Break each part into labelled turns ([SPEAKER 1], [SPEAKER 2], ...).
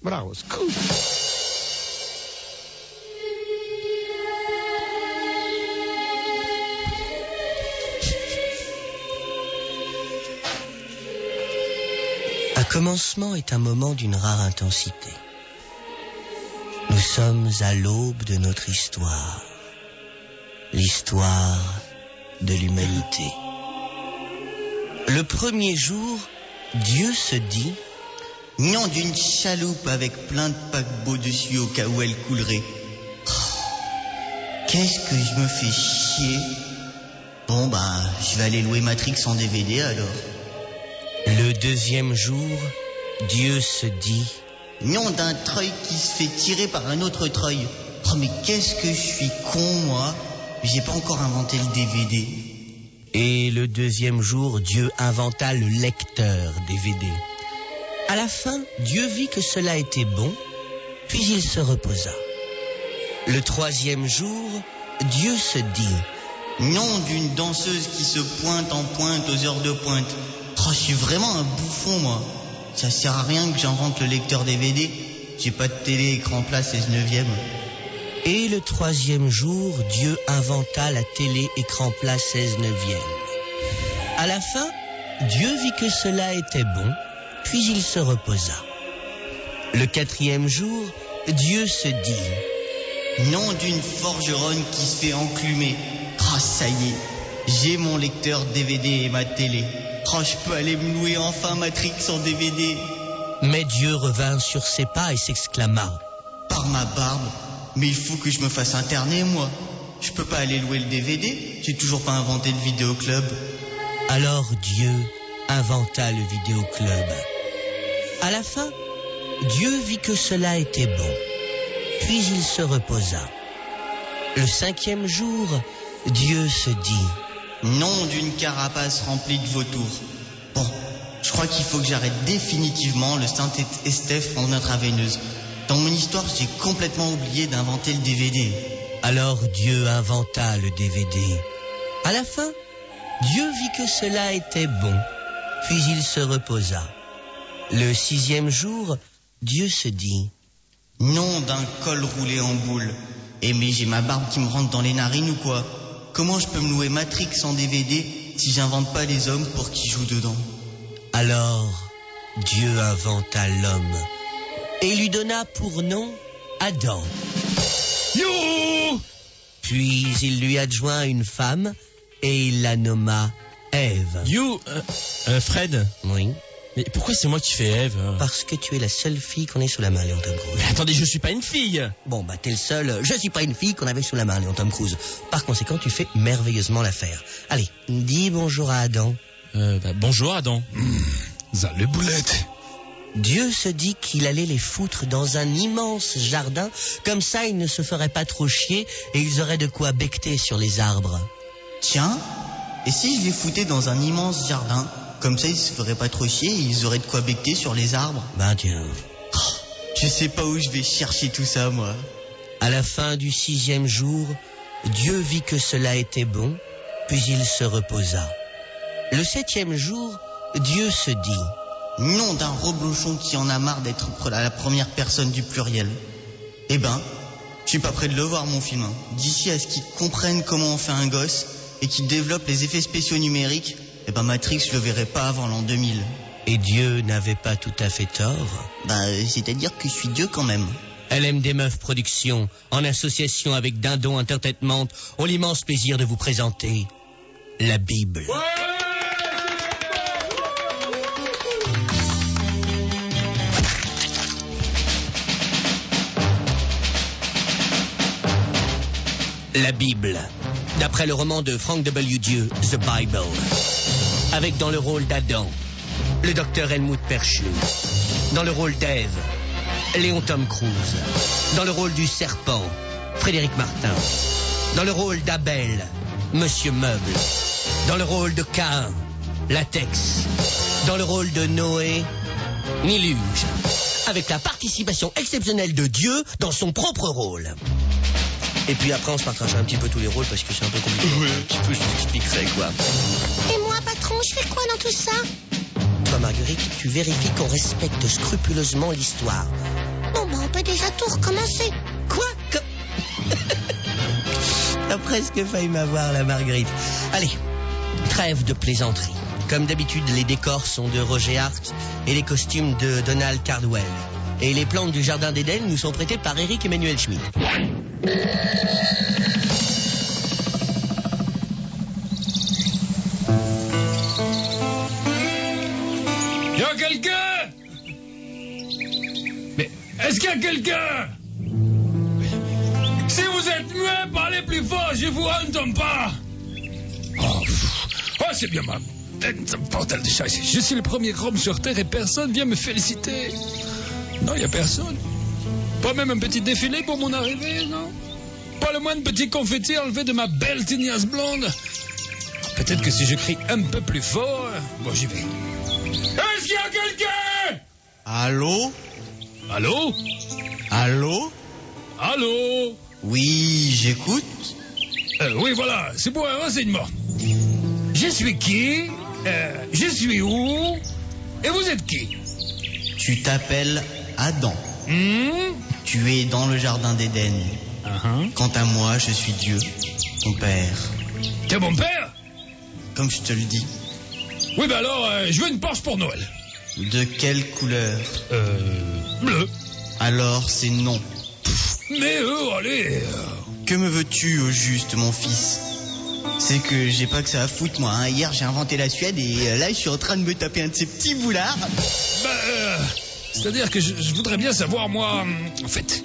[SPEAKER 1] Bravo, scusa.
[SPEAKER 2] Un commencement est un moment d'une rare intensité. Nous sommes à l'aube de notre histoire. L'histoire de l'humanité. Le premier jour, Dieu se dit:
[SPEAKER 3] nom d'une chaloupe avec plein de paquebots dessus au cas où elle coulerait. Oh, qu'est-ce que je me fais chier. Bon je vais aller louer Matrix en DVD alors.
[SPEAKER 2] Le deuxième jour, Dieu se dit:
[SPEAKER 3] nom d'un treuil qui se fait tirer par un autre treuil. Oh mais qu'est-ce que je suis con moi. J'ai pas encore inventé le DVD.
[SPEAKER 2] Et le deuxième jour, Dieu inventa le lecteur DVD. À la fin, Dieu vit que cela était bon, puis il se reposa. Le troisième jour, Dieu se dit:
[SPEAKER 3] nom d'une danseuse qui se pointe en pointe aux heures de pointe. Oh, je suis vraiment un bouffon, moi. Ça sert à rien que j'invente le lecteur DVD. J'ai pas de télé écran plat 16/9.
[SPEAKER 2] Et le troisième jour, Dieu inventa la télé écran plat 16/9. À la fin, Dieu vit que cela était bon, puis il se reposa. Le quatrième jour, Dieu se dit:
[SPEAKER 3] nom d'une forgeronne qui se fait enclumer. Ah, ça y est, j'ai mon lecteur DVD et ma télé. Oh, je peux aller me louer enfin Matrix en DVD.
[SPEAKER 2] Mais Dieu revint sur ses pas et s'exclama:
[SPEAKER 3] par ma barbe, mais il faut que je me fasse interner, moi. Je peux pas aller louer le DVD, j'ai toujours pas inventé le vidéoclub.
[SPEAKER 2] Alors Dieu inventa le vidéoclub. À la fin, Dieu vit que cela était bon, puis il se reposa. Le cinquième jour, Dieu se dit:
[SPEAKER 3] nom d'une carapace remplie de vautours. Bon, je crois qu'il faut que j'arrête définitivement le Saint-Estèphe en intraveineuse. Dans mon histoire, j'ai complètement oublié d'inventer le DVD.
[SPEAKER 2] Alors Dieu inventa le DVD. À la fin, Dieu vit que cela était bon, puis il se reposa. Le sixième jour, Dieu se dit:
[SPEAKER 3] nom d'un col roulé en boule. Eh mais j'ai ma barbe qui me rentre dans les narines ou quoi? Comment je peux me louer Matrix en DVD si j'invente pas les hommes pour qu'ils jouent dedans?
[SPEAKER 2] Alors Dieu inventa l'homme et lui donna pour nom Adam.
[SPEAKER 1] You!
[SPEAKER 2] Puis il lui adjoint une femme et il la nomma Ève.
[SPEAKER 4] Fred?
[SPEAKER 2] Oui.
[SPEAKER 4] Mais pourquoi c'est moi qui fais Ève?
[SPEAKER 2] Parce que tu es la seule fille qu'on ait sous la main, Léon Tom Cruise.
[SPEAKER 4] Mais attendez, je suis pas une fille.
[SPEAKER 2] Bon, t'es le seul. Je suis pas une fille qu'on avait sous la main, Léon Tom Cruise. Par conséquent, tu fais merveilleusement l'affaire. Allez, dis bonjour à Adam.
[SPEAKER 4] Bonjour Adam.
[SPEAKER 1] Les boulettes.
[SPEAKER 2] Dieu se dit qu'il allait les foutre dans un immense jardin. Comme ça, ils ne se feraient pas trop chier et ils auraient de quoi becqueter sur les arbres.
[SPEAKER 3] Tiens, et si je les foutais dans un immense jardin? Comme ça, ils se feraient pas trop chier et ils auraient de quoi becqueter sur les arbres.
[SPEAKER 2] Tiens.
[SPEAKER 3] Oh, je sais pas où je vais chercher tout ça, moi.
[SPEAKER 2] À la fin du sixième jour, Dieu vit que cela était bon, puis il se reposa. Le septième jour, Dieu se dit:
[SPEAKER 3] nom d'un reblochon qui en a marre d'être la première personne du pluriel. Eh ben, je suis pas prêt de le voir, mon film. D'ici à ce qu'ils comprennent comment on fait un gosse et qu'ils développent les effets spéciaux numériques, Matrix, je le verrai pas avant l'an 2000.
[SPEAKER 2] Et Dieu n'avait pas tout à fait tort.
[SPEAKER 3] C'est-à-dire que je suis Dieu quand même.
[SPEAKER 2] LMD Meuf Productions, en association avec Dindon Entertainment, ont l'immense plaisir de vous présenter la Bible. Ouais. La Bible, d'après le roman de Frank W. Dieu, The Bible. Avec dans le rôle d'Adam, le docteur Helmut Perschel. Dans le rôle d'Ève, Léon Tom Cruise. Dans le rôle du serpent, Frédéric Martin. Dans le rôle d'Abel, Monsieur Meuble. Dans le rôle de Caïn, Latex. Dans le rôle de Noé, Miluge. Avec la participation exceptionnelle de Dieu dans son propre rôle. Et puis après, on se partagera un petit peu tous les rôles parce que c'est un peu compliqué.
[SPEAKER 1] Oui.
[SPEAKER 2] Un petit peu, je t'expliquerai, quoi.
[SPEAKER 5] Et moi, patron, je fais quoi dans tout ça?
[SPEAKER 2] Toi, Marguerite, tu vérifies qu'on respecte scrupuleusement l'histoire.
[SPEAKER 5] Bon, bah, on peut déjà tout recommencer.
[SPEAKER 2] Quoi? T'as presque failli m'avoir, la Marguerite. Allez, trêve de plaisanterie. Comme d'habitude, les décors sont de Roger Hart et les costumes de Donald Cardwell. Et les plantes du jardin d'Éden nous sont prêtées par Eric Emmanuel Schmitt.
[SPEAKER 1] Y'a quelqu'un? Mais est-ce qu'il y a quelqu'un? Si vous êtes muet, parlez plus fort, je vous entends pas. Oh, c'est bien ma tête, bordel de chat. Je suis le premier homme sur Terre et personne vient me féliciter. Non, il n'y a personne. Pas même un petit défilé pour mon arrivée, non? Pas le moindre petit confetti enlevé de ma belle tignasse blonde. Peut-être que si je crie un peu plus fort, bon, j'y vais. Est-ce qu'il y a quelqu'un?
[SPEAKER 3] Allô?
[SPEAKER 1] Allô?
[SPEAKER 3] Allô?
[SPEAKER 1] Allô?
[SPEAKER 3] Oui, j'écoute.
[SPEAKER 1] Oui, voilà, c'est pour un renseignement. Je suis qui? Je suis où? Et vous êtes qui?
[SPEAKER 3] Tu t'appelles Adam. Tu es dans le jardin d'Éden. Quant à moi, je suis Dieu, ton père.
[SPEAKER 1] T'es mon père?
[SPEAKER 3] Comme je te le dis.
[SPEAKER 1] Oui, ben alors, je veux une Porsche pour Noël.
[SPEAKER 3] De quelle couleur?
[SPEAKER 1] Bleu.
[SPEAKER 3] Alors, c'est non.
[SPEAKER 1] Mais allez.
[SPEAKER 3] Que me veux-tu au juste, mon fils? C'est que j'ai pas que ça à foutre, moi. Hein. Hier, j'ai inventé la Suède et là, je suis en train de me taper un de ces petits boulards.
[SPEAKER 1] C'est-à-dire que je voudrais bien savoir, moi, en fait...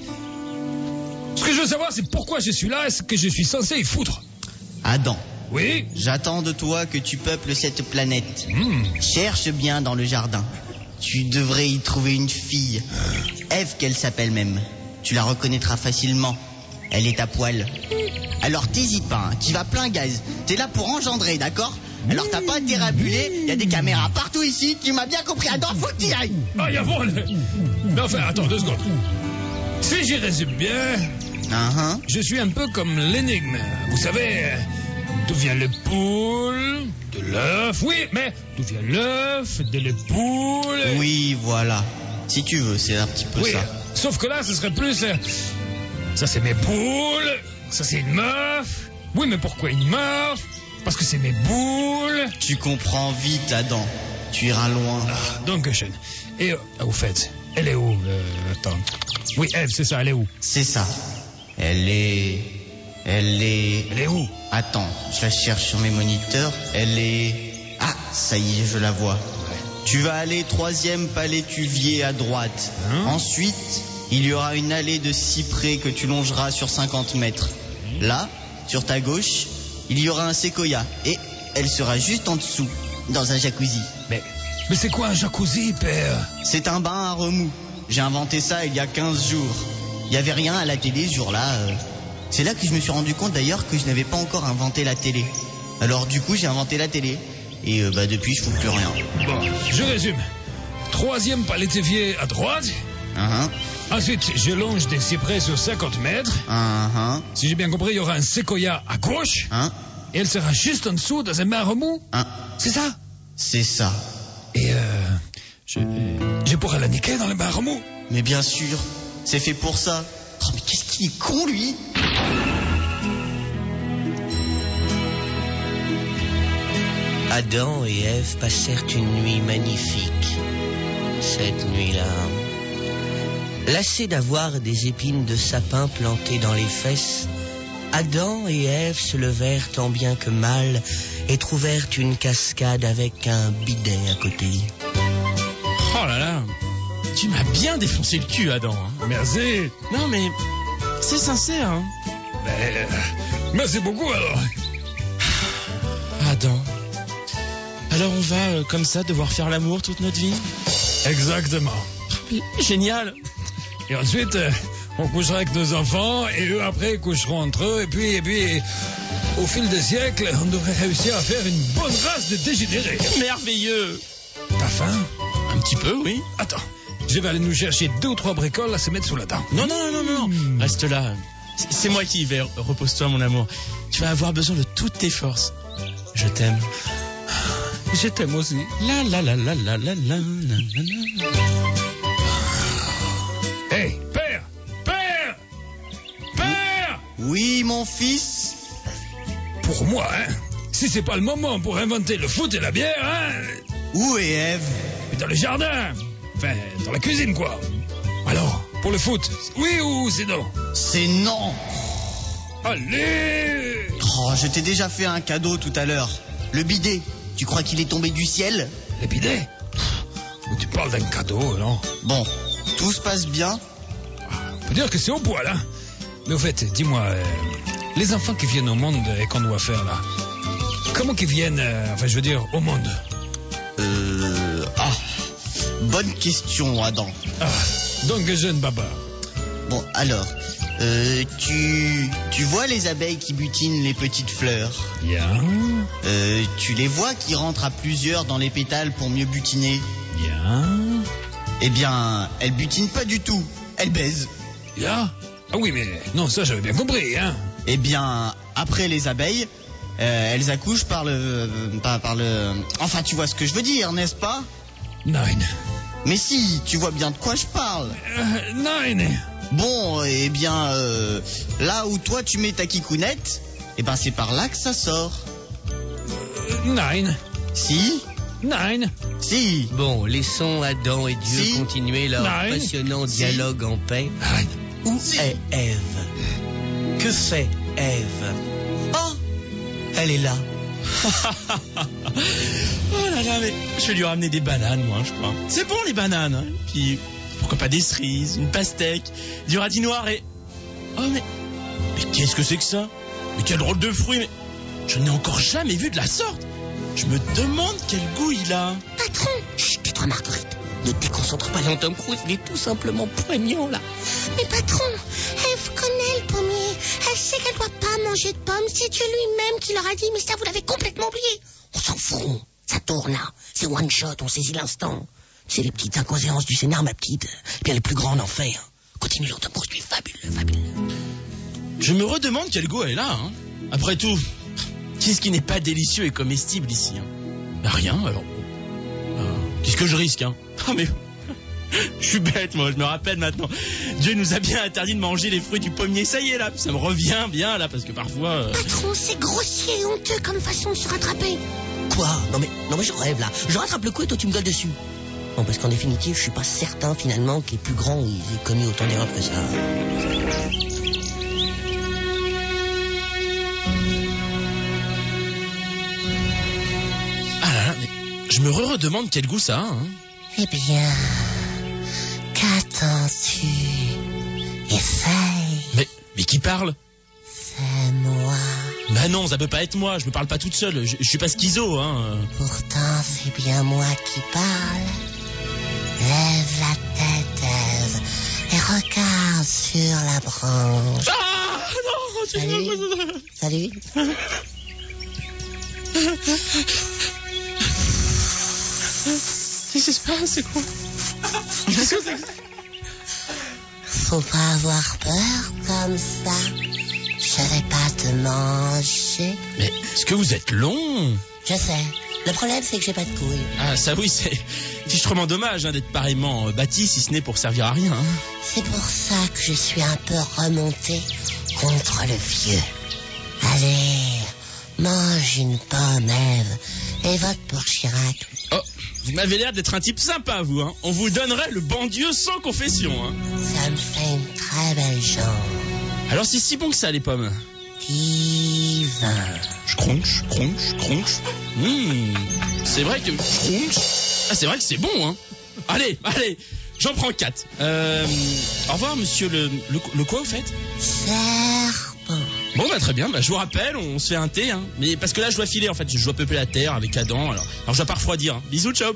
[SPEAKER 1] Ce que je veux savoir, c'est pourquoi je suis là et ce que je suis censé y foutre.
[SPEAKER 3] Adam.
[SPEAKER 1] Oui?
[SPEAKER 3] J'attends de toi que tu peuples cette planète. Cherche bien dans le jardin. Tu devrais y trouver une fille. Ève qu'elle s'appelle même. Tu la reconnaîtras facilement. Elle est à poil. Alors t'hésites pas, hein. Tu vas plein gaz. T'es là pour engendrer, d'accord? Alors t'as pas intérêt à buller. Il y a des caméras partout ici. Tu m'as bien compris. Adam, faut que t'y ailles.
[SPEAKER 1] Ah, y'a bon. Mais enfin, attends 2 secondes. Si j'y résume bien... Je suis un peu comme l'énigme. Vous savez, d'où vient le poule, de l'œuf. Oui, mais d'où vient l'œuf, de la poule.
[SPEAKER 3] Oui, voilà. Si tu veux, c'est un petit peu ça.
[SPEAKER 1] Sauf que là, ce serait plus... ça, c'est mes poules. Ça, c'est une meuf. Oui, mais pourquoi une meuf? Parce que c'est mes boules.
[SPEAKER 3] Tu comprends vite, Adam. Tu iras loin.
[SPEAKER 1] Donc, Schön. Et au fait, elle est où? Attends. Oui, Ève, c'est ça, elle est où?
[SPEAKER 3] C'est ça. Elle est
[SPEAKER 1] où?
[SPEAKER 3] Attends, je la cherche sur mes moniteurs. Elle est... Ah, ça y est, je la vois. Tu vas aller 3e palétuvier à droite. Ensuite, il y aura une allée de cyprès que tu longeras sur 50 mètres. Là, sur ta gauche, il y aura un séquoia. Et elle sera juste en dessous, dans un jacuzzi.
[SPEAKER 1] Mais c'est quoi un jacuzzi, père?
[SPEAKER 3] C'est un bain à remous. J'ai inventé ça il y a 15 jours. Il n'y avait rien à la télé ce jour-là. C'est là que je me suis rendu compte d'ailleurs que je n'avais pas encore inventé la télé. Alors du coup, j'ai inventé la télé. Et depuis, je ne fous plus rien.
[SPEAKER 1] Bon, je résume. 3e palétuvier à droite. Ensuite, je longe des cyprès sur 50 mètres. Si j'ai bien compris, il y aura un séquoia à gauche. Et elle sera juste en dessous dans un bain à remous. C'est ça?
[SPEAKER 3] C'est ça.
[SPEAKER 1] Et je pourrais la niquer dans le bain à remous.
[SPEAKER 3] Mais bien sûr, c'est fait pour ça. Oh, mais qu'est-ce qu'il est con, lui!
[SPEAKER 2] Adam et Ève passèrent une nuit magnifique. Cette nuit-là, lassés d'avoir des épines de sapin plantées dans les fesses, Adam et Ève se levèrent tant bien que mal et trouvèrent une cascade avec un bidet à côté.
[SPEAKER 4] Oh là là, tu m'as bien défoncé le cul, Adam.
[SPEAKER 1] Merci.
[SPEAKER 4] Non mais, c'est sincère. Hein.
[SPEAKER 1] Merci beaucoup alors.
[SPEAKER 4] Adam, alors on va comme ça devoir faire l'amour toute notre vie?
[SPEAKER 1] Exactement.
[SPEAKER 4] Génial.
[SPEAKER 1] Et ensuite, on couchera avec nos enfants et eux après coucheront entre eux et puis au fil des siècles, on devrait réussir à faire une bonne race de dégénérés.
[SPEAKER 4] Merveilleux.
[SPEAKER 1] T'as faim?
[SPEAKER 4] Un petit peu, oui.
[SPEAKER 1] Attends, je vais aller nous chercher 2 ou 3 bricoles à se mettre sous la dent.
[SPEAKER 4] Non. Reste là. C'est moi qui y vais. Repose-toi, mon amour. Tu vas avoir besoin de toutes tes forces. Je t'aime.
[SPEAKER 1] Je t'aime aussi.
[SPEAKER 4] La.
[SPEAKER 1] Hey,
[SPEAKER 3] mon fils?
[SPEAKER 1] Pour moi, hein. Si c'est pas le moment pour inventer le foot et la bière, hein.
[SPEAKER 3] Où est Ève?
[SPEAKER 1] Dans le jardin. Enfin, dans la cuisine, quoi. Alors, pour le foot, oui ou c'est non?
[SPEAKER 3] C'est non.
[SPEAKER 1] Allez!
[SPEAKER 3] Oh, je t'ai déjà fait un cadeau tout à l'heure. Le bidet. Tu crois qu'il est tombé du ciel?
[SPEAKER 1] Le bidet? Tu parles d'un cadeau, non?
[SPEAKER 3] Bon, tout se passe bien?
[SPEAKER 1] On peut dire que c'est au poil, hein. Mais au fait, dis-moi, les enfants qui viennent au monde et qu'on doit faire là, comment qu'ils viennent, enfin je veux dire, au monde?
[SPEAKER 3] Bonne question, Adam.
[SPEAKER 1] Ah, donc jeune baba.
[SPEAKER 3] Bon, alors, tu vois les abeilles qui butinent les petites fleurs?
[SPEAKER 1] Bien.
[SPEAKER 3] Tu les vois qui rentrent à plusieurs dans les pétales pour mieux butiner?
[SPEAKER 1] Bien.
[SPEAKER 3] Eh bien, elles butinent pas du tout. Elles baisent.
[SPEAKER 1] Bien. Ah oui, mais non, ça j'avais bien compris, hein.
[SPEAKER 3] Eh bien, après les abeilles, elles accouchent par le... Enfin, tu vois ce que je veux dire, n'est-ce pas?
[SPEAKER 1] Nine.
[SPEAKER 3] Mais si, tu vois bien de quoi je parle.
[SPEAKER 1] Nine.
[SPEAKER 3] Bon, eh bien, là où toi tu mets ta kikounette, eh ben c'est par là que ça sort.
[SPEAKER 1] Nine.
[SPEAKER 3] Si?
[SPEAKER 1] Nine.
[SPEAKER 3] Si.
[SPEAKER 2] Bon, laissons Adam et Dieu
[SPEAKER 3] Si.
[SPEAKER 2] continuer leur
[SPEAKER 1] Nine.
[SPEAKER 2] passionnant
[SPEAKER 3] Si.
[SPEAKER 2] dialogue en paix.
[SPEAKER 1] Nine.
[SPEAKER 2] Où est Ève? Que fait Ève? Oh, elle est là.
[SPEAKER 4] Oh là là, mais je vais lui ramener des bananes, moi, je crois. C'est bon, les bananes, hein. Puis, pourquoi pas des cerises, une pastèque, du radis noir et... Oh, mais qu'est-ce que c'est que ça? Mais quel drôle de fruit, mais... Je n'ai encore jamais vu de la sorte. Je me demande quel goût il a.
[SPEAKER 5] Patron!
[SPEAKER 2] Chut, tais-toi, Marguerite. Ne te déconcentre pas dans Tom Cruise, il est tout simplement poignant, là.
[SPEAKER 5] Mais patron, Ève connaît le pommier. Elle sait qu'elle doit pas manger de pommes. C'est Dieu lui-même qui leur a dit, mais ça vous l'avez complètement oublié.
[SPEAKER 6] On s'en fout, ça tourne là. C'est one shot, on saisit l'instant. C'est les petites incohérences du scénar, ma petite. Eh bien, les plus grands en fait. Continue, Tom Cruise, tu es fabuleux, fabuleux.
[SPEAKER 4] Je me redemande quel goût elle a, hein. Après tout, qu'est-ce qui n'est pas délicieux et comestible ici, hein? Bah rien, alors. Qu'est-ce que je risque, hein? Ah mais... Je suis bête, moi, je me rappelle maintenant. Dieu nous a bien interdit de manger les fruits du pommier. Ça y est, là, ça me revient bien, là, parce que parfois...
[SPEAKER 5] Patron, c'est grossier et honteux comme façon de se rattraper.
[SPEAKER 6] Quoi? Non mais je rêve là. Je rattrape le coup et toi tu me gueules dessus. Non, parce qu'en définitive, je suis pas certain finalement que les plus grands ils aient commis autant d'erreurs que ça.
[SPEAKER 4] Ah là là, mais je me redemande quel goût ça a, hein.
[SPEAKER 6] Eh bien, qu'attends-tu? Essaye,
[SPEAKER 4] Mais qui parle?
[SPEAKER 6] c'est moi.
[SPEAKER 4] Bah non, ça peut pas être moi, je me parle pas toute seule, je suis pas schizo, hein.
[SPEAKER 6] Pourtant, c'est bien moi qui parle. Lève la tête, Ève, et regarde sur la branche.
[SPEAKER 4] Ah non,
[SPEAKER 6] Salut.
[SPEAKER 4] Qu'est-ce qui se passe, c'est quoi? Qu'est-ce que c'est que ça?
[SPEAKER 6] Faut pas avoir peur comme ça. Je vais pas te manger.
[SPEAKER 4] Mais est-ce que vous êtes long?
[SPEAKER 6] Je sais. Le problème, c'est que j'ai pas de couilles.
[SPEAKER 4] Ah ça oui, c'est fichtrement dommage, hein, d'être pareillement bâti si ce n'est pour servir à rien, hein.
[SPEAKER 6] C'est pour ça que je suis un peu remontée contre le vieux. Allez, mange une pomme, Ève, et vote pour Chirac.
[SPEAKER 4] Oh, vous m'avez l'air d'être un type sympa, vous, hein. On vous donnerait le bon Dieu sans confession, hein.
[SPEAKER 6] Ça me fait une très belle jambe.
[SPEAKER 4] Alors c'est si bon que ça, les pommes?
[SPEAKER 6] Divin.
[SPEAKER 4] Je cronche. C'est vrai que je cronche. Ah, c'est vrai que c'est bon, hein. Allez, j'en prends 4. Au revoir, monsieur le quoi, au fait?
[SPEAKER 6] Serpent.
[SPEAKER 4] Bon, bah très bien, bah je vous rappelle, on se fait un thé, hein. Mais parce que là, je dois filer, en fait, je dois peupler la terre avec Adam, alors je dois pas refroidir, hein. Bisous, ciao.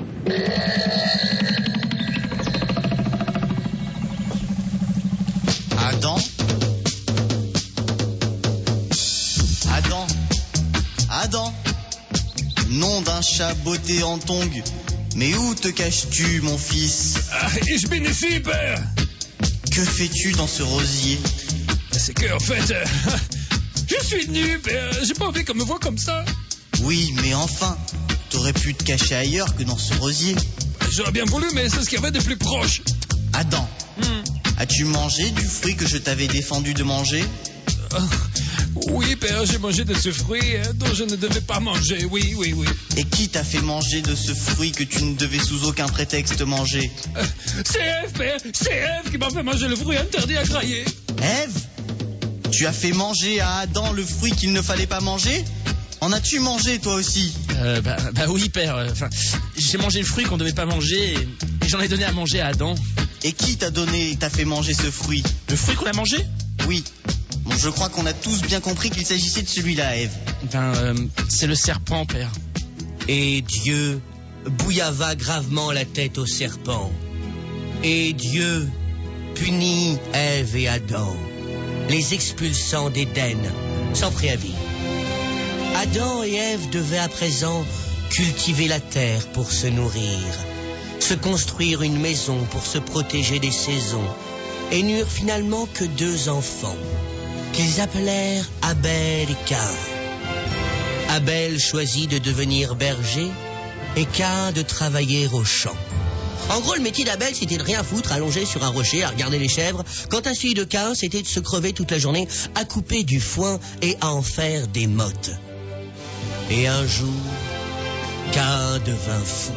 [SPEAKER 3] Adam, nom d'un chat botté en tongs. Mais où te caches-tu, mon fils?
[SPEAKER 1] Ah, ich bin ici, père.
[SPEAKER 3] Que fais-tu dans ce rosier?
[SPEAKER 1] C'est que, en fait, je suis nu, père. J'ai pas envie qu'on me voie comme ça.
[SPEAKER 3] Oui, mais enfin, t'aurais pu te cacher ailleurs que dans ce rosier.
[SPEAKER 1] J'aurais bien voulu, mais c'est ce qu'il y avait de plus proche.
[SPEAKER 3] Adam, as-tu mangé du fruit que je t'avais défendu de manger?
[SPEAKER 1] Oui, père, j'ai mangé de ce fruit dont je ne devais pas manger, oui.
[SPEAKER 3] Et qui t'a fait manger de ce fruit que tu ne devais sous aucun prétexte manger?
[SPEAKER 1] C'est Ève, père, c'est Ève qui m'a fait manger le fruit interdit à grailler.
[SPEAKER 3] Ève? Tu as fait manger à Adam le fruit qu'il ne fallait pas manger? En as-tu mangé toi aussi?
[SPEAKER 4] Bah oui, père. J'ai mangé le fruit qu'on devait pas manger et j'en ai donné à manger à Adam.
[SPEAKER 3] Et qui t'a fait manger ce fruit?
[SPEAKER 4] Le fruit qu'on a mangé?
[SPEAKER 3] Oui. Bon, je crois qu'on a tous bien compris qu'il s'agissait de celui-là, Ève.
[SPEAKER 4] C'est le serpent, père.
[SPEAKER 2] Et Dieu bouillava gravement la tête au serpent. Et Dieu punit Ève et Adam, les expulsant d'Éden, sans préavis. Adam et Ève devaient à présent cultiver la terre pour se nourrir, se construire une maison pour se protéger des saisons, et n'eurent finalement que 2 enfants, qu'ils appelèrent Abel et Caïn. Abel choisit de devenir berger et Caïn de travailler au champ. En gros, le métier d'Abel, c'était de rien foutre, allongé sur un rocher, à regarder les chèvres. Quant à celui de Caïn, c'était de se crever toute la journée, à couper du foin et à en faire des mottes. Et un jour, Caïn devint fou.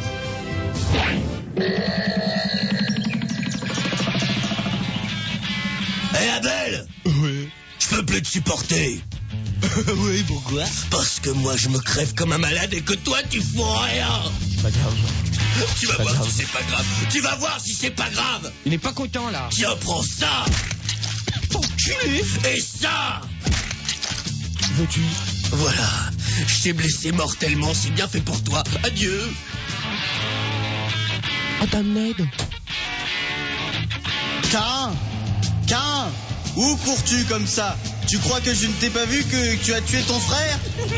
[SPEAKER 2] Hé Abel!
[SPEAKER 4] Oui.
[SPEAKER 2] Je peux plus te supporter.
[SPEAKER 4] Oui, pourquoi?
[SPEAKER 2] Parce que moi je me crève comme un malade et que toi tu fous rien.
[SPEAKER 4] Pas grave.
[SPEAKER 2] Tu vas voir si c'est pas grave. Tu vas voir si c'est pas grave.
[SPEAKER 4] Il n'est pas content là.
[SPEAKER 2] Tiens, prends ça.
[SPEAKER 4] Enculé.
[SPEAKER 2] Et ça.
[SPEAKER 4] Veux-tu?
[SPEAKER 2] Voilà. Je t'ai blessé mortellement. C'est bien fait pour toi. Adieu.
[SPEAKER 4] Adam Ned.
[SPEAKER 3] Caïn, où cours-tu comme ça? Tu crois que je ne t'ai pas vu, que tu as tué ton frère?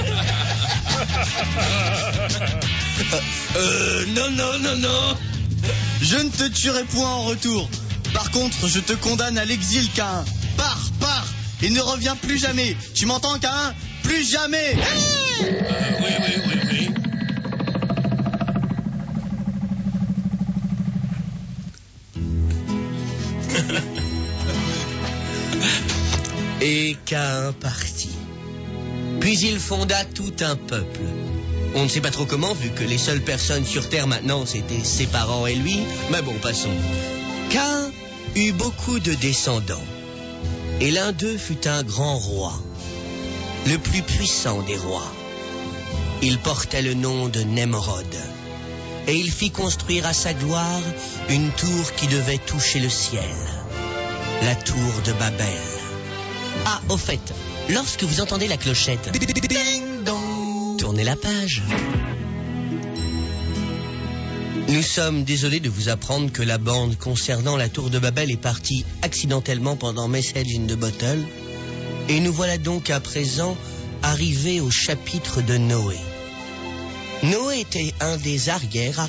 [SPEAKER 2] Non.
[SPEAKER 3] Je ne te tuerai point en retour. Par contre, je te condamne à l'exil, Caïn. Pars, et ne reviens plus jamais. Tu m'entends, Caïn? Plus jamais.
[SPEAKER 2] Oui. Et Caïn partit. Puis il fonda tout un peuple. On ne sait pas trop comment, vu que les seules personnes sur Terre maintenant, c'était ses parents et lui. Mais bon, passons. Caïn eut beaucoup de descendants. Et l'un d'eux fut un grand roi, le plus puissant des rois. Il portait le nom de Nemrod. Et il fit construire à sa gloire une tour qui devait toucher le ciel. La tour de Babel. Ah, au fait, lorsque vous entendez la clochette, ding dong, tournez la page. Nous sommes désolés de vous apprendre que la bande concernant la tour de Babel est partie accidentellement pendant Message in the Bottle. Et nous voilà donc à présent arrivés au chapitre de Noé. Noé était un des arrière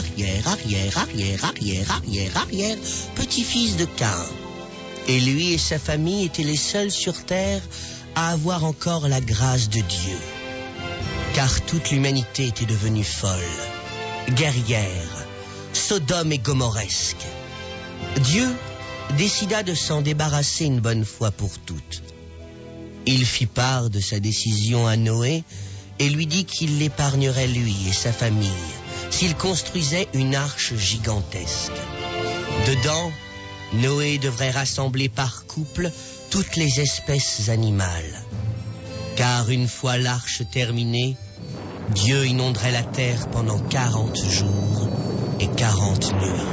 [SPEAKER 2] petits-fils de Caïn. Et lui et sa famille étaient les seuls sur terre à avoir encore la grâce de Dieu. Car toute l'humanité était devenue folle, guerrière, Sodome et Gomorresque. Dieu décida de s'en débarrasser une bonne fois pour toutes. Il fit part de sa décision à Noé et lui dit qu'il l'épargnerait lui et sa famille s'il construisait une arche gigantesque. Dedans, Noé devrait rassembler par couple toutes les espèces animales. Car une fois l'arche terminée, Dieu inonderait la terre pendant 40 jours et 40 nuits.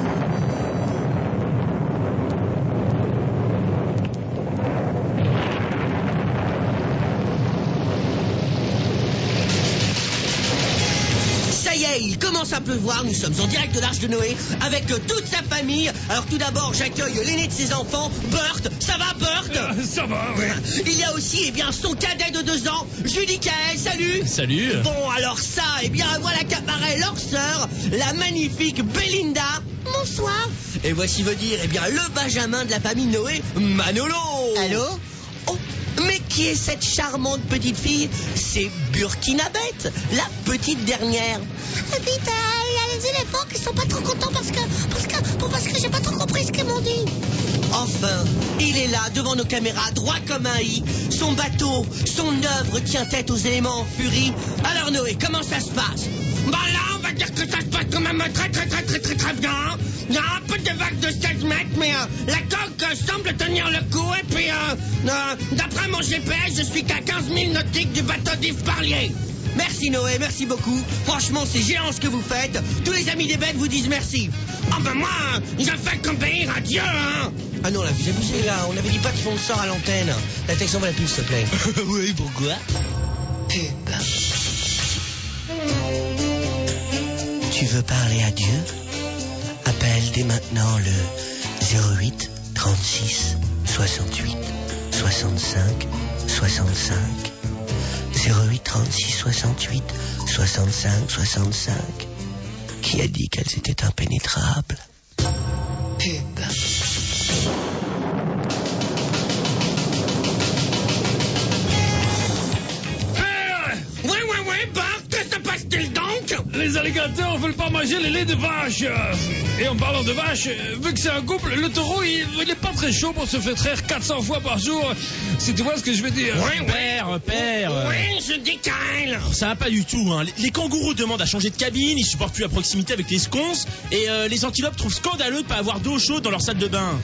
[SPEAKER 2] Il commence à pleuvoir, nous sommes en direct de l'Arche de Noé avec toute sa famille. Alors tout d'abord, j'accueille l'aîné de ses enfants, Burt. Ça va, Burt?
[SPEAKER 1] Ça va, oui.
[SPEAKER 2] Il y a aussi, son cadet de 2 ans, Judicaël. Salut.
[SPEAKER 4] Salut.
[SPEAKER 2] Bon, alors ça, voilà qu'apparaît leur sœur, la magnifique Belinda.
[SPEAKER 5] Bonsoir.
[SPEAKER 2] Et voici veut dire, le Benjamin de la famille Noé, Manolo.
[SPEAKER 3] Allô?
[SPEAKER 2] Oh, mais qui est cette charmante petite fille? C'est Burkinabet, la petite dernière.
[SPEAKER 5] Et puis, il y a les éléphants qui sont pas trop contents parce que j'ai pas trop compris qu'est-ce qu'ils m'ont dit?
[SPEAKER 2] Enfin, il est là, devant nos caméras, droit comme un i. Son bateau, son œuvre tient tête aux éléments en furie. Alors Noé, comment ça se passe?
[SPEAKER 7] Bah là, on va dire que ça se passe quand même très bien. Il y a un peu de vagues de 16 mètres, mais la coque semble tenir le coup. Et puis, d'après mon GPS, je suis qu'à 15 000 nautiques du bateau d'Yves Parlier.
[SPEAKER 2] Merci Noé, merci beaucoup. Franchement, c'est géant ce que vous faites. Tous les amis des bêtes vous disent merci.
[SPEAKER 7] Ah ben moi, je fais qu'obéir à Dieu, hein.
[SPEAKER 2] Ah non, là, vous abusez là. On avait dit pas qu'ils font le sort à l'antenne. La texte envoie la pub, s'il te plaît.
[SPEAKER 3] Oui, pourquoi?
[SPEAKER 2] Pub. Tu veux parler à Dieu? Appelle dès maintenant le 08 36 68 65 65. 08 36 68 65 65. Qui a dit qu'elles étaient impénétrables? Pub.
[SPEAKER 7] Ouais, Bart, que se passe-t-il donc?
[SPEAKER 1] Les alligators veulent pas manger les laits de vache. Et en parlant de vache, vu que c'est un couple, le taureau, il est pas très chaud pour se faire traire 400 fois par jour. Si tu vois ce que je veux dire.
[SPEAKER 4] Père.
[SPEAKER 7] Oui, je dis Kyle.
[SPEAKER 4] Ça va pas du tout, hein. Les kangourous demandent à changer de cabine, ils supportent plus la proximité avec les sconces, et les antilopes trouvent scandaleux de pas avoir d'eau chaude dans leur salle de bain.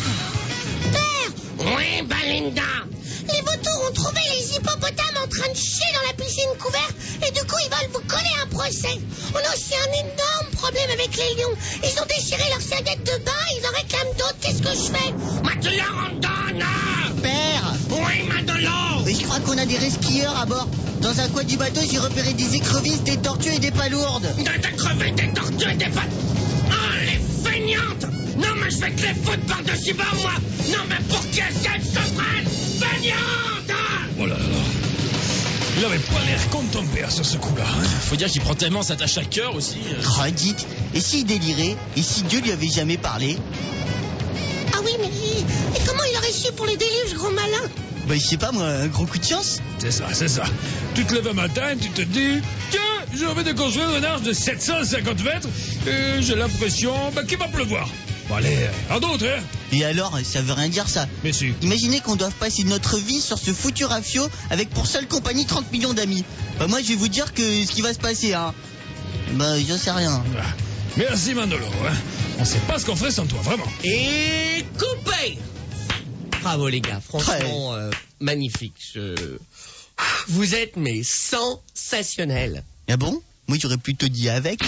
[SPEAKER 7] Oui, Belinda.
[SPEAKER 5] Les vautours ont trouvé les hippopotames en train de chier dans la piscine couverte et du coup ils veulent vous coller un procès. On a aussi un énorme problème avec les lions. Ils ont déchiré leurs serviettes de bain, ils en réclament d'autres. Qu'est-ce que je fais?
[SPEAKER 7] Mais tu leur en donnes.
[SPEAKER 3] Père!
[SPEAKER 7] Oui, Madeleine.
[SPEAKER 3] Mais je crois qu'on a des resquilleurs à bord. Dans un coin du bateau, j'ai repéré des écrevisses, des tortues et des palourdes.
[SPEAKER 7] T'as crevé des tortues et des pattes. Oh, les feignantes. Non, mais je vais te les foutre par-dessus bord, moi. Non, mais pour qui est-ce qu'elles se prennent? Feignantes.
[SPEAKER 1] Oh là là. Il avait pas l'air con de ton père sur ce coup-là. Hein.
[SPEAKER 4] Faut dire qu'il prend tellement sa tâche à cœur aussi.
[SPEAKER 3] Oh, dites, et s'il délirait? Et si Dieu lui avait jamais parlé?
[SPEAKER 5] Ah oui, mais et comment il aurait su pour les déluges, gros malin?
[SPEAKER 3] Bah, je sais pas, moi, un gros coup de chance.
[SPEAKER 1] C'est ça. Tu te lèves un matin et tu te dis, tiens, j'ai envie de construire un arche de 750 mètres et j'ai l'impression qu'il va pleuvoir. Bon, allez, à d'autres, hein.
[SPEAKER 3] Et alors, ça veut rien dire, ça.
[SPEAKER 1] Mais si.
[SPEAKER 3] Imaginez qu'on doive passer notre vie sur ce foutu rafio avec pour seule compagnie 30 millions d'amis. Bah, moi, je vais vous dire que ce qui va se passer, hein. Bah, je sais rien.
[SPEAKER 1] Ah, merci, Manolo, hein. On sait pas ce qu'on ferait sans toi, vraiment.
[SPEAKER 2] Et coupé. Bravo les gars, franchement, magnifique. Vous êtes mais sensationnels.
[SPEAKER 3] Ah bon? Moi, j'aurais plutôt dit avec.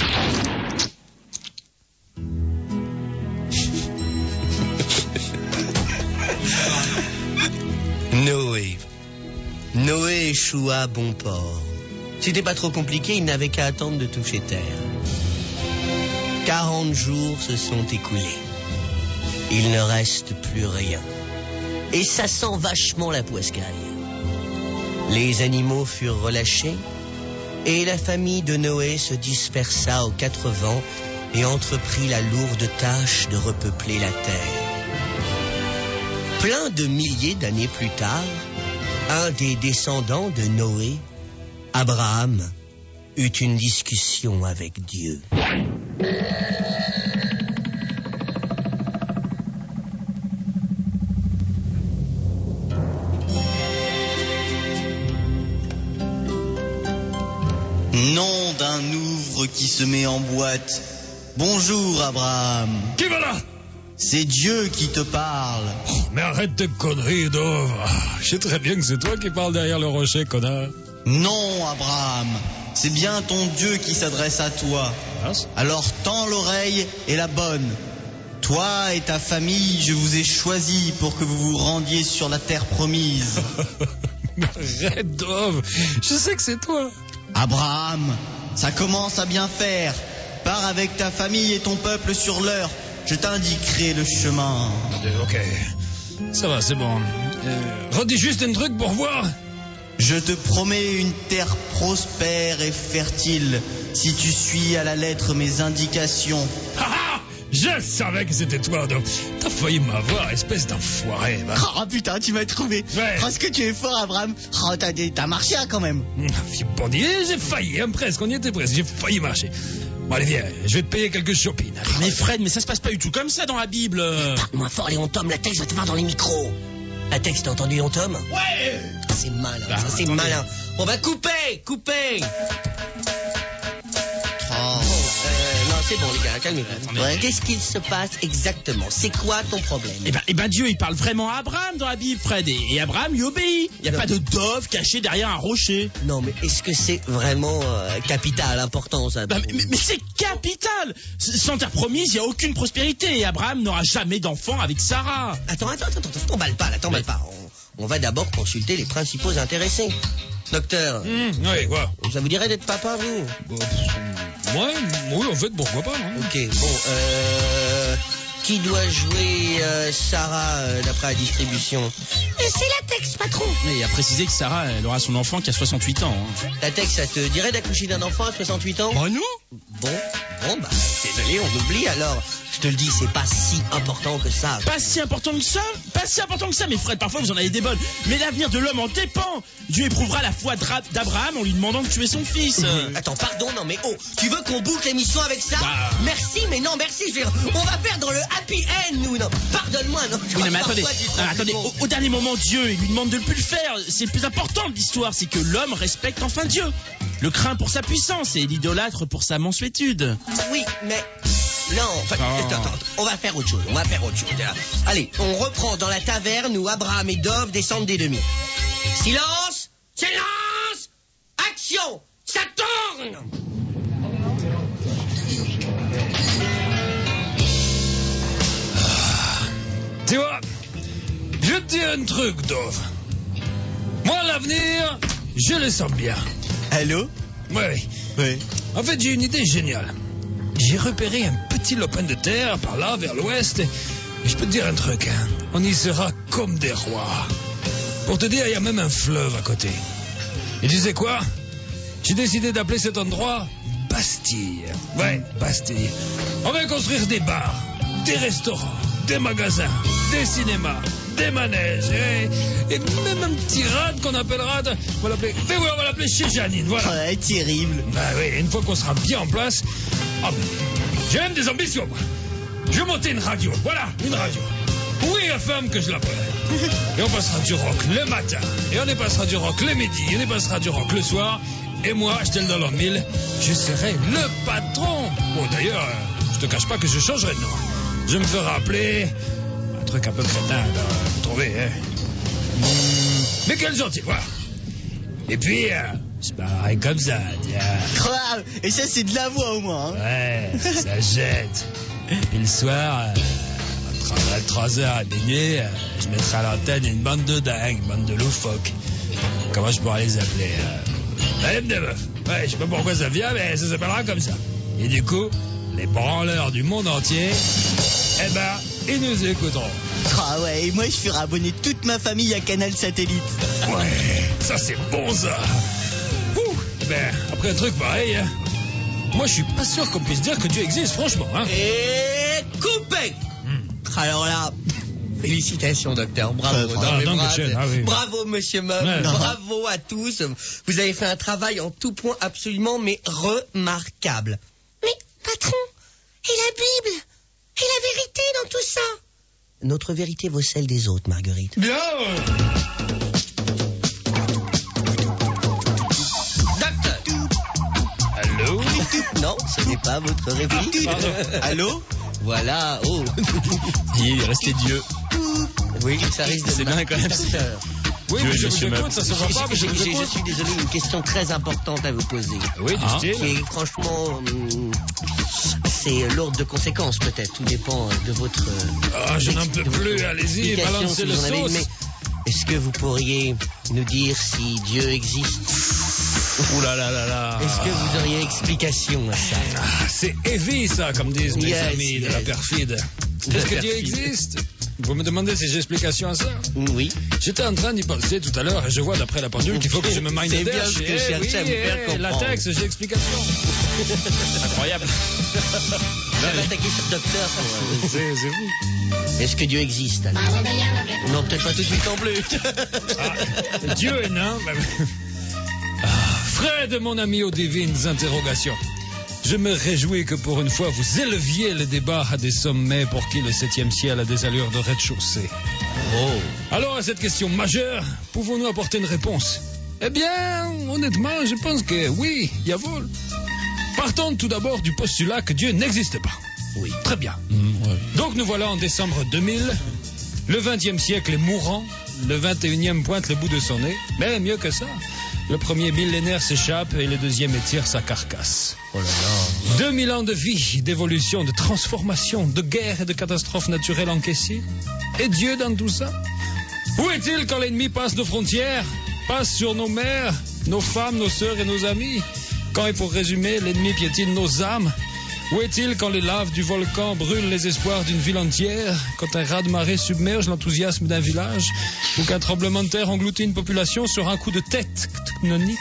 [SPEAKER 2] Noé échoua à bon port. C'était pas trop compliqué, il n'avait qu'à attendre de toucher terre. 40 jours se sont écoulés. Il ne reste plus rien. Et ça sent vachement la poiscaille. Les animaux furent relâchés et la famille de Noé se dispersa aux 4 vents et entreprit la lourde tâche de repeupler la terre. Plein de milliers d'années plus tard, un des descendants de Noé, Abraham, eut une discussion avec Dieu.
[SPEAKER 3] Nom d'un ouvre qui se met en boîte. Bonjour, Abraham.
[SPEAKER 1] Qui va là?
[SPEAKER 3] C'est Dieu qui te parle.
[SPEAKER 1] Oh, mais arrête tes conneries, Dove. Je sais très bien que c'est toi qui parles derrière le rocher, connard.
[SPEAKER 3] Non, Abraham. C'est bien ton Dieu qui s'adresse à toi. Alors tends l'oreille et la bonne. Toi et ta famille, je vous ai choisi pour que vous vous rendiez sur la terre promise.
[SPEAKER 1] Arrête, Dove. Je sais que c'est toi.
[SPEAKER 3] Abraham, ça commence à bien faire. Pars avec ta famille et ton peuple sur l'heure. Je t'indiquerai le chemin.
[SPEAKER 1] Ok. Ça va, c'est bon. Redis juste un truc pour voir.
[SPEAKER 3] Je te promets une terre prospère et fertile si tu suis à la lettre mes indications.
[SPEAKER 1] Ah, je savais que c'était toi, Dove. T'as failli m'avoir, espèce d'enfoiré. Va.
[SPEAKER 3] Oh putain, tu m'as trouvé.
[SPEAKER 1] Ouais.
[SPEAKER 3] Parce que tu es fort, Abraham. Oh, t'as marché hein, quand même.
[SPEAKER 1] Bon, j'ai failli, hein, presque. On y était presque. J'ai failli marcher. Bon, allez, viens, je vais te payer quelques shopping. Allez.
[SPEAKER 4] Mais Fred, mais ça se passe pas du tout comme ça dans la Bible.
[SPEAKER 6] Parle-moi fort, Léon Tom, la texte va te voir dans les micros. La texte, t'as entendu, Léon Tom?
[SPEAKER 4] Ouais.
[SPEAKER 6] C'est malin,
[SPEAKER 4] Bah,
[SPEAKER 6] ça, c'est
[SPEAKER 4] attendez.
[SPEAKER 6] malin. On va couper. Non, c'est bon, les gars, calmez-vous.
[SPEAKER 4] Attendez.
[SPEAKER 6] Ouais. Qu'est-ce qu'il se passe exactement? C'est quoi ton problème?
[SPEAKER 4] Eh ben, Dieu, il parle vraiment à Abraham dans la Bible, Fred. Et Abraham lui obéit. Il n'y a pas de dove caché derrière un rocher.
[SPEAKER 6] Non, mais est-ce que c'est vraiment capital, important, ça?
[SPEAKER 4] Bah, mais c'est capital. Sans terre promise, il n'y a aucune prospérité. Et Abraham n'aura jamais d'enfant avec Sarah.
[SPEAKER 6] Attends, t'emballes pas, là, t'emballes pas. On va d'abord consulter les principaux intéressés. Docteur,
[SPEAKER 1] Oui, voilà.
[SPEAKER 6] ça vous dirait d'être papa, vous?
[SPEAKER 1] Bon, oui, en fait, pourquoi pas. Hein.
[SPEAKER 6] Ok, bon, qui doit jouer Sarah d'après la distribution?
[SPEAKER 5] C'est la texte, patron.
[SPEAKER 4] Et à préciser que Sarah, elle aura son enfant qui a 68 ans. Hein.
[SPEAKER 6] La texte, ça te dirait d'accoucher d'un enfant à 68 ans?
[SPEAKER 4] Bah non.
[SPEAKER 6] Bon, bah, désolé, on oublie alors. Je te le dis, c'est pas si important que ça.
[SPEAKER 4] Pas si important que ça. Pas si important que ça, mais Fred, parfois vous en avez des bonnes. Mais l'avenir de l'homme en dépend. Dieu éprouvera la foi d'Abraham en lui demandant de tuer son fils.
[SPEAKER 6] Attends, pardon, non mais oh, tu veux qu'on boucle l'émission avec ça?
[SPEAKER 4] Bah.
[SPEAKER 6] Merci, mais non, merci, je veux dire, on va perdre le happy end, nous, non. Pardonne-moi, non.
[SPEAKER 4] Oui, non, mais attendez,
[SPEAKER 6] Parfois, tu te rends
[SPEAKER 4] attendez.
[SPEAKER 6] compte.
[SPEAKER 4] Au dernier moment, Dieu, il lui demande de ne plus le faire. C'est le plus important de l'histoire, c'est que l'homme respecte enfin Dieu. Le craint pour sa puissance et l'idolâtre pour sa mansuétude.
[SPEAKER 6] Oui, mais... Non, enfin, attends, on va faire autre chose, Allez, on reprend dans la taverne où Abraham et Dove descendent des demi. Silence! Action! Ça tourne!
[SPEAKER 1] Tu vois, je te dis un truc, Dove. Moi, l'avenir, je le sens bien.
[SPEAKER 3] Allô?
[SPEAKER 1] Oui. En fait, j'ai une idée géniale. J'ai repéré un petit lopin de terre par là, vers l'ouest. Et je peux te dire un truc, hein. On y sera comme des rois. Pour te dire, il y a même un fleuve à côté. Et tu sais quoi? J'ai décidé d'appeler cet endroit Bastille. Ouais, Bastille. On va construire des bars, des restaurants, des magasins, des cinémas, des manèges, et même un petit rad qu'on appellera... On va l'appeler chez Janine, voilà.
[SPEAKER 3] Ouais, terrible.
[SPEAKER 1] Bah oui, une fois qu'on sera bien en place... Ah, j'ai même des ambitions, moi. Je vais monter une radio, voilà, une radio. Oui, la femme que je l'appelle. Et on passera du rock le matin, et on y passera du rock le midi, et on y passera du rock le soir. Et moi, je te le donne en mille, je serai le patron. Bon, d'ailleurs, je te cache pas que je changerai de nom. Je me ferai appeler... Un truc un peu crétin, vous trouvez, hein. Mais quel gentil, voilà. Et puis, c'est pareil comme ça, tiens.
[SPEAKER 3] Wow, et ça, c'est de la voix au moins. Hein.
[SPEAKER 1] Ouais, ça jette. Et puis le soir, à 3h à minuit, je mettrai à l'antenne une bande de dingues, une bande de loufoques. Comment je pourrais les appeler Même des meufs. Ouais, je sais pas pourquoi ça vient, mais ça s'appellera comme ça. Et du coup, les branleurs du monde entier, eh ben, ils nous écouteront.
[SPEAKER 3] Ah ouais, et moi, je ferai abonner toute ma famille à Canal Satellite.
[SPEAKER 1] Ouais, ça c'est bon ça. Ouh, ben, après un truc pareil, hein, moi je suis pas sûr qu'on puisse dire que Dieu existe, franchement. Hein.
[SPEAKER 6] Et coupé. Alors là, félicitations, docteur. Bravo.
[SPEAKER 1] Ah,
[SPEAKER 6] dans mes
[SPEAKER 1] donc,
[SPEAKER 6] bras.
[SPEAKER 1] Michel, ah oui.
[SPEAKER 6] Bravo, monsieur Meuf.
[SPEAKER 1] Ouais.
[SPEAKER 6] Bravo à tous. Vous avez fait un travail en tout point absolument, mais remarquable.
[SPEAKER 5] Mais, patron, et la Bible? Et la vérité dans tout ça?
[SPEAKER 6] Notre vérité vaut celle des autres, Marguerite.
[SPEAKER 1] Bien.
[SPEAKER 6] Docteur.
[SPEAKER 1] Allô.
[SPEAKER 6] Non, ce n'est pas votre réplique.
[SPEAKER 1] Pardon.
[SPEAKER 6] Allô? Voilà, oh.
[SPEAKER 4] Il est resté Dieu.
[SPEAKER 6] Oui, ça risque de...
[SPEAKER 4] C'est bien quand même.
[SPEAKER 6] Docteur.
[SPEAKER 1] Oui,
[SPEAKER 4] Dieu,
[SPEAKER 1] mais je
[SPEAKER 4] monsieur
[SPEAKER 1] vous écoute,
[SPEAKER 4] Meuf.
[SPEAKER 1] ça se voit pas, mais je vous
[SPEAKER 6] Je
[SPEAKER 1] écoute.
[SPEAKER 6] suis désolé, une question très importante à vous poser.
[SPEAKER 1] Oui, du
[SPEAKER 4] Ah.
[SPEAKER 1] style.
[SPEAKER 6] Qui est franchement assez lourde de conséquences, peut-être. Tout dépend de votre...
[SPEAKER 1] Ah, je n'en peux
[SPEAKER 6] de votre
[SPEAKER 1] plus, allez-y,
[SPEAKER 6] explication,
[SPEAKER 1] balancez
[SPEAKER 6] si
[SPEAKER 1] le
[SPEAKER 6] vous en avez une.
[SPEAKER 1] sauce.
[SPEAKER 6] Mais est-ce que vous pourriez nous dire si Dieu existe?
[SPEAKER 4] Ouh là là là là.
[SPEAKER 6] Est-ce que vous auriez explication à ça?
[SPEAKER 1] Ah, c'est heavy, ça, comme disent mes
[SPEAKER 6] Yes,
[SPEAKER 1] amis de
[SPEAKER 6] yes.
[SPEAKER 1] la perfide.
[SPEAKER 6] De
[SPEAKER 1] Est-ce que
[SPEAKER 6] la
[SPEAKER 1] Dieu
[SPEAKER 6] perfide.
[SPEAKER 1] existe? Vous me demandez si j'ai explication à ça?
[SPEAKER 6] Oui.
[SPEAKER 1] J'étais en train d'y penser tout à l'heure et je vois d'après la pendule qu'il faut que je me mind
[SPEAKER 6] C'est
[SPEAKER 1] the
[SPEAKER 6] bien
[SPEAKER 1] dash.
[SPEAKER 6] ce que je cherchais à vous faire comprendre.
[SPEAKER 1] La texte, j'ai explication.
[SPEAKER 4] Incroyable.
[SPEAKER 6] J'avais attaqué sur docteur.
[SPEAKER 1] C'est vous.
[SPEAKER 6] Est-ce que Dieu existe alors? Non, peut-être pas tout de suite non plus.
[SPEAKER 1] Ah, Dieu est nain. Fred, mon ami aux divines interrogations. Je me réjouis que pour une fois vous éleviez le débat à des sommets pour qui le 7e ciel a des allures de rez-de-chaussée.
[SPEAKER 4] Oh.
[SPEAKER 1] Alors à cette question majeure, pouvons-nous apporter une réponse? Eh bien, honnêtement, je pense que oui, Yavol. Partons tout d'abord du postulat que Dieu n'existe pas.
[SPEAKER 2] Oui.
[SPEAKER 1] Très bien.
[SPEAKER 4] Ouais.
[SPEAKER 1] Donc nous voilà en décembre 2000. Le 20e siècle est mourant. Le 21e pointe le bout de son nez. Mais mieux que ça, le premier millénaire s'échappe et le deuxième étire sa carcasse.
[SPEAKER 4] Oh là là.
[SPEAKER 1] 2000 ans de vie, d'évolution, de transformation, de guerre et de catastrophes naturelles encaissées. Et Dieu dans tout ça? Où est-il quand l'ennemi passe nos frontières, passe sur nos mères, nos femmes, nos sœurs et nos amis? Quand, et pour résumer, l'ennemi piétine nos âmes? Où est-il quand les laves du volcan brûlent les espoirs d'une ville entière? Quand un raz-de-marée submerge l'enthousiasme d'un village? Ou qu'un tremblement de terre engloutit une population sur un coup de tête tectonique?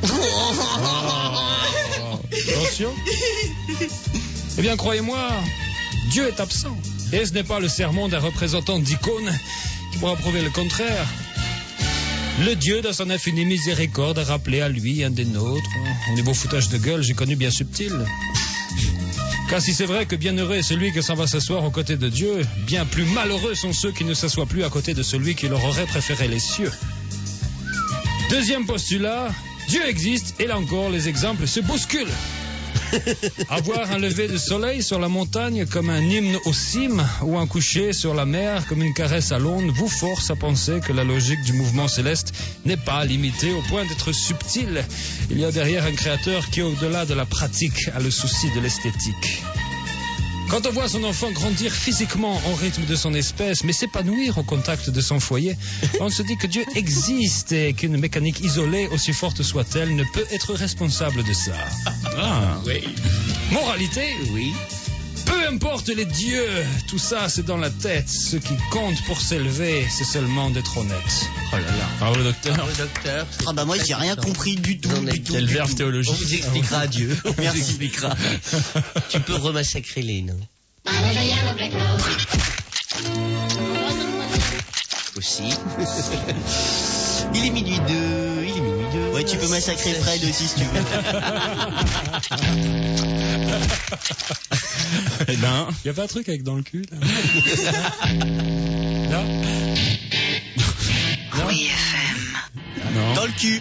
[SPEAKER 1] Attention. Eh bien, croyez-moi, Dieu est absent. Et ce n'est pas le sermon d'un représentant d'icône qui pourra prouver le contraire. Le Dieu, dans son infinie miséricorde, a rappelé à lui un des nôtres. Au niveau foutage de gueule, j'ai connu bien subtil. Car si c'est vrai que bienheureux est celui qui s'en va s'asseoir aux côtés de Dieu, bien plus malheureux sont ceux qui ne s'assoient plus à côté de celui qui leur aurait préféré les cieux. Deuxième postulat, Dieu existe, et là encore, les exemples se bousculent. Avoir un lever de soleil sur la montagne comme un hymne aux cimes ou un coucher sur la mer comme une caresse à l'onde vous force à penser que la logique du mouvement céleste n'est pas limitée au point d'être subtile. Il y a derrière un créateur qui, au-delà de la pratique, a le souci de l'esthétique. Quand on voit son enfant grandir physiquement au rythme de son espèce, mais s'épanouir au contact de son foyer, on se dit que Dieu existe et qu'une mécanique isolée, aussi forte soit-elle, ne peut être responsable de ça.
[SPEAKER 4] Ah.
[SPEAKER 2] Oui.
[SPEAKER 1] Moralité,
[SPEAKER 2] Oui.
[SPEAKER 1] peu importe les dieux, tout ça c'est dans la tête. Ce qui compte pour s'élever, c'est seulement d'être honnête.
[SPEAKER 2] Oh là là.
[SPEAKER 4] Alors le docteur.
[SPEAKER 2] Alors, le docteur.
[SPEAKER 3] Ah bah moi j'ai rien compris du tout.
[SPEAKER 2] Non,
[SPEAKER 3] Du tout,
[SPEAKER 4] Quelle
[SPEAKER 3] du
[SPEAKER 4] verve
[SPEAKER 3] tout.
[SPEAKER 4] théologique.
[SPEAKER 2] On vous expliquera à Dieu. On vous
[SPEAKER 3] Merci.
[SPEAKER 2] expliquera. Tu peux remassacrer les noms. Aussi. Il est minuit 2. Il est minuit 2.
[SPEAKER 3] Ouais, tu peux massacrer Fred aussi si tu veux.
[SPEAKER 4] Eh ben.
[SPEAKER 1] Y a pas un truc avec dans le cul là? Non?
[SPEAKER 6] Oui, FM.
[SPEAKER 4] Non.
[SPEAKER 3] Dans le cul.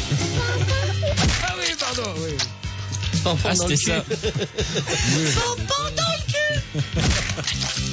[SPEAKER 1] Ah oui, pardon, oui.
[SPEAKER 2] Enfant
[SPEAKER 4] Ah,
[SPEAKER 2] dans le
[SPEAKER 4] c'était
[SPEAKER 2] cul.
[SPEAKER 4] ça.
[SPEAKER 5] Enfant dans le cul.